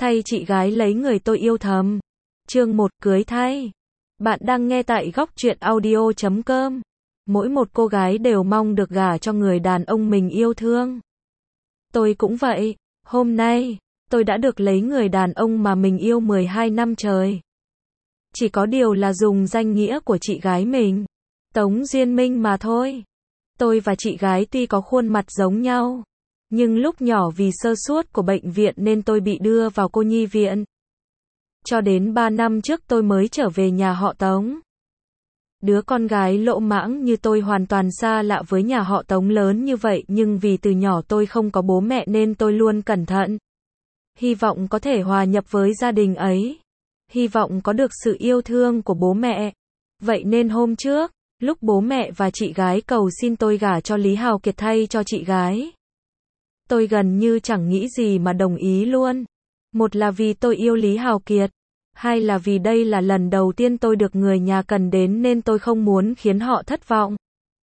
Thay chị gái lấy người tôi yêu thầm. Chương 1 cưới thay. Bạn đang nghe tại góc truyện audio.com. Mỗi một cô gái đều mong được gả cho người đàn ông mình yêu thương. Tôi cũng vậy, hôm nay, tôi đã được lấy người đàn ông mà mình yêu 12 năm trời. Chỉ có điều là dùng danh nghĩa của chị gái mình, Tống Duyên Minh mà thôi. Tôi và chị gái tuy có khuôn mặt giống nhau, nhưng lúc nhỏ vì sơ suất của bệnh viện nên tôi bị đưa vào cô nhi viện. Cho đến 3 năm trước tôi mới trở về nhà họ Tống. Đứa con gái lỗ mãng như tôi hoàn toàn xa lạ với nhà họ Tống lớn như vậy, nhưng vì từ nhỏ tôi không có bố mẹ nên tôi luôn cẩn thận. Hy vọng có thể hòa nhập với gia đình ấy. Hy vọng có được sự yêu thương của bố mẹ. Vậy nên hôm trước, lúc bố mẹ và chị gái cầu xin tôi gả cho Lý Hào Kiệt thay cho chị gái, tôi gần như chẳng nghĩ gì mà đồng ý luôn. Một là vì tôi yêu Lý Hào Kiệt, hai là vì đây là lần đầu tiên tôi được người nhà cần đến nên tôi không muốn khiến họ thất vọng.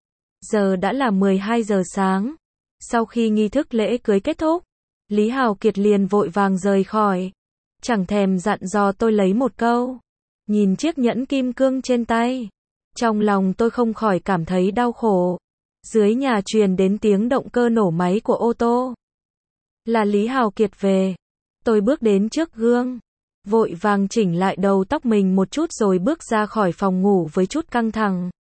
Giờ đã là 12 giờ sáng. Sau khi nghi thức lễ cưới kết thúc, Lý Hào Kiệt liền vội vàng rời khỏi. Chẳng thèm dặn dò tôi lấy một câu. Nhìn chiếc nhẫn kim cương trên tay, trong lòng tôi không khỏi cảm thấy đau khổ. Dưới nhà truyền đến tiếng động cơ nổ máy của ô tô. Là Lý Hào Kiệt về. Tôi bước đến trước gương, vội vàng chỉnh lại đầu tóc mình một chút rồi bước ra khỏi phòng ngủ với chút căng thẳng.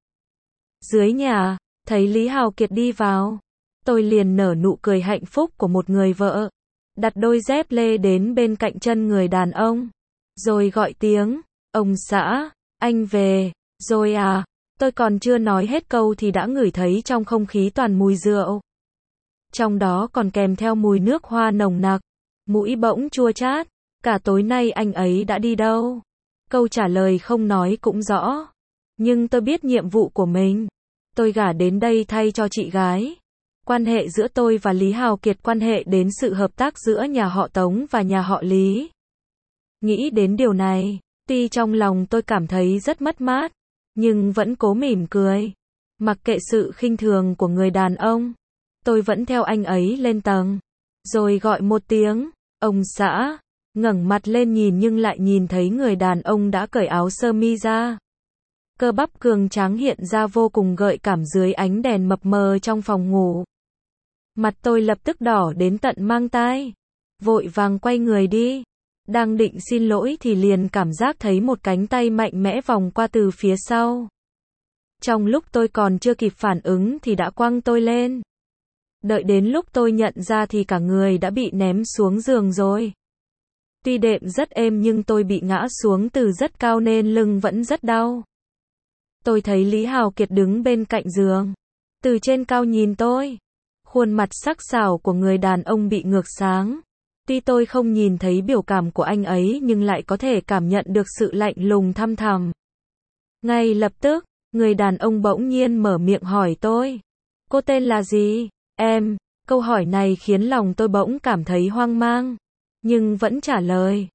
Dưới nhà, thấy Lý Hào Kiệt đi vào, tôi liền nở nụ cười hạnh phúc của một người vợ. Đặt đôi dép lê đến bên cạnh chân người đàn ông, rồi gọi tiếng, ông xã, anh về, rồi à. Tôi còn chưa nói hết câu thì đã ngửi thấy trong không khí toàn mùi rượu. Trong đó còn kèm theo mùi nước hoa nồng nặc, mũi bỗng chua chát. Cả tối nay anh ấy đã đi đâu? Câu trả lời không nói cũng rõ. Nhưng tôi biết nhiệm vụ của mình. Tôi gả đến đây thay cho chị gái. Quan hệ giữa tôi và Lý Hào Kiệt quan hệ đến sự hợp tác giữa nhà họ Tống và nhà họ Lý. Nghĩ đến điều này, tuy trong lòng tôi cảm thấy rất mất mát, nhưng vẫn cố mỉm cười. Mặc kệ sự khinh thường của người đàn ông, tôi vẫn theo anh ấy lên tầng, rồi gọi một tiếng, ông xã. Ngẩng mặt lên nhìn nhưng lại nhìn thấy người đàn ông đã cởi áo sơ mi ra. Cơ bắp cường tráng hiện ra vô cùng gợi cảm dưới ánh đèn mập mờ trong phòng ngủ. Mặt tôi lập tức đỏ đến tận mang tai. Vội vàng quay người đi. Đang định xin lỗi thì liền cảm giác thấy một cánh tay mạnh mẽ vòng qua từ phía sau. Trong lúc tôi còn chưa kịp phản ứng thì đã quăng tôi lên. Đợi đến lúc tôi nhận ra thì cả người đã bị ném xuống giường rồi. Tuy đệm rất êm nhưng tôi bị ngã xuống từ rất cao nên lưng vẫn rất đau. Tôi thấy Lý Hào Kiệt đứng bên cạnh giường, từ trên cao nhìn tôi. Khuôn mặt sắc sảo của người đàn ông bị ngược sáng. Tuy tôi không nhìn thấy biểu cảm của anh ấy nhưng lại có thể cảm nhận được sự lạnh lùng thăm thẳm. Ngay lập tức, người đàn ông bỗng nhiên mở miệng hỏi tôi. Cô tên là gì? Em. Câu hỏi này khiến lòng tôi bỗng cảm thấy hoang mang. Nhưng vẫn trả lời.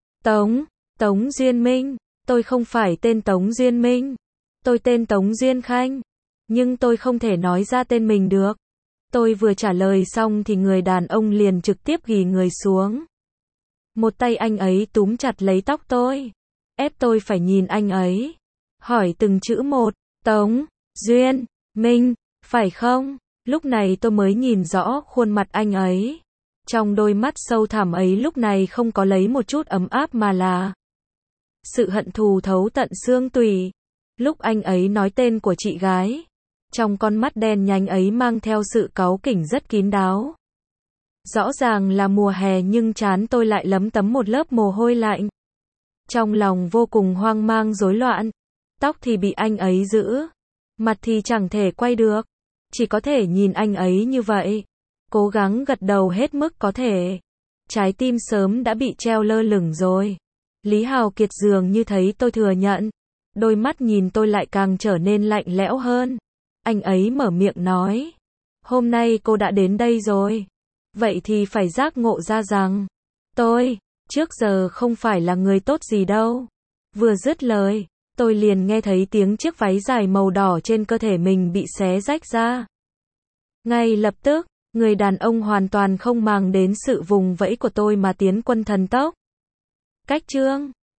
Tống Duyên Minh. Tôi không phải tên Tống Duyên Minh. Tôi tên Tống Duyên Khanh. Nhưng tôi không thể nói ra tên mình được. Tôi vừa trả lời xong thì người đàn ông liền trực tiếp ghì người xuống. Một tay anh ấy túm chặt lấy tóc tôi, ép tôi phải nhìn anh ấy. Hỏi từng chữ một, Tống Duyên Minh, phải không? Lúc này tôi mới nhìn rõ khuôn mặt anh ấy. Trong đôi mắt sâu thẳm ấy lúc này không có lấy một chút ấm áp mà là sự hận thù thấu tận xương tủy. Lúc anh ấy nói tên của chị gái, trong con mắt đen nhánh ấy mang theo sự cáu kỉnh rất kín đáo. Rõ ràng là mùa hè nhưng trán tôi lại lấm tấm một lớp mồ hôi lạnh. Trong lòng vô cùng hoang mang rối loạn. Tóc thì bị anh ấy giữ, mặt thì chẳng thể quay được, chỉ có thể nhìn anh ấy như vậy. Cố gắng gật đầu hết mức có thể. Trái tim sớm đã bị treo lơ lửng rồi. Lý Hào Kiệt dường như thấy tôi thừa nhận. Đôi mắt nhìn tôi lại càng trở nên lạnh lẽo hơn. Anh ấy mở miệng nói. Hôm nay cô đã đến đây rồi. Vậy thì phải giác ngộ ra rằng tôi, trước giờ không phải là người tốt gì đâu. Vừa dứt lời, tôi liền nghe thấy tiếng chiếc váy dài màu đỏ trên cơ thể mình bị xé rách ra. Ngay lập tức, người đàn ông hoàn toàn không màng đến sự vùng vẫy của tôi mà tiến quân thần tốc. Cách chương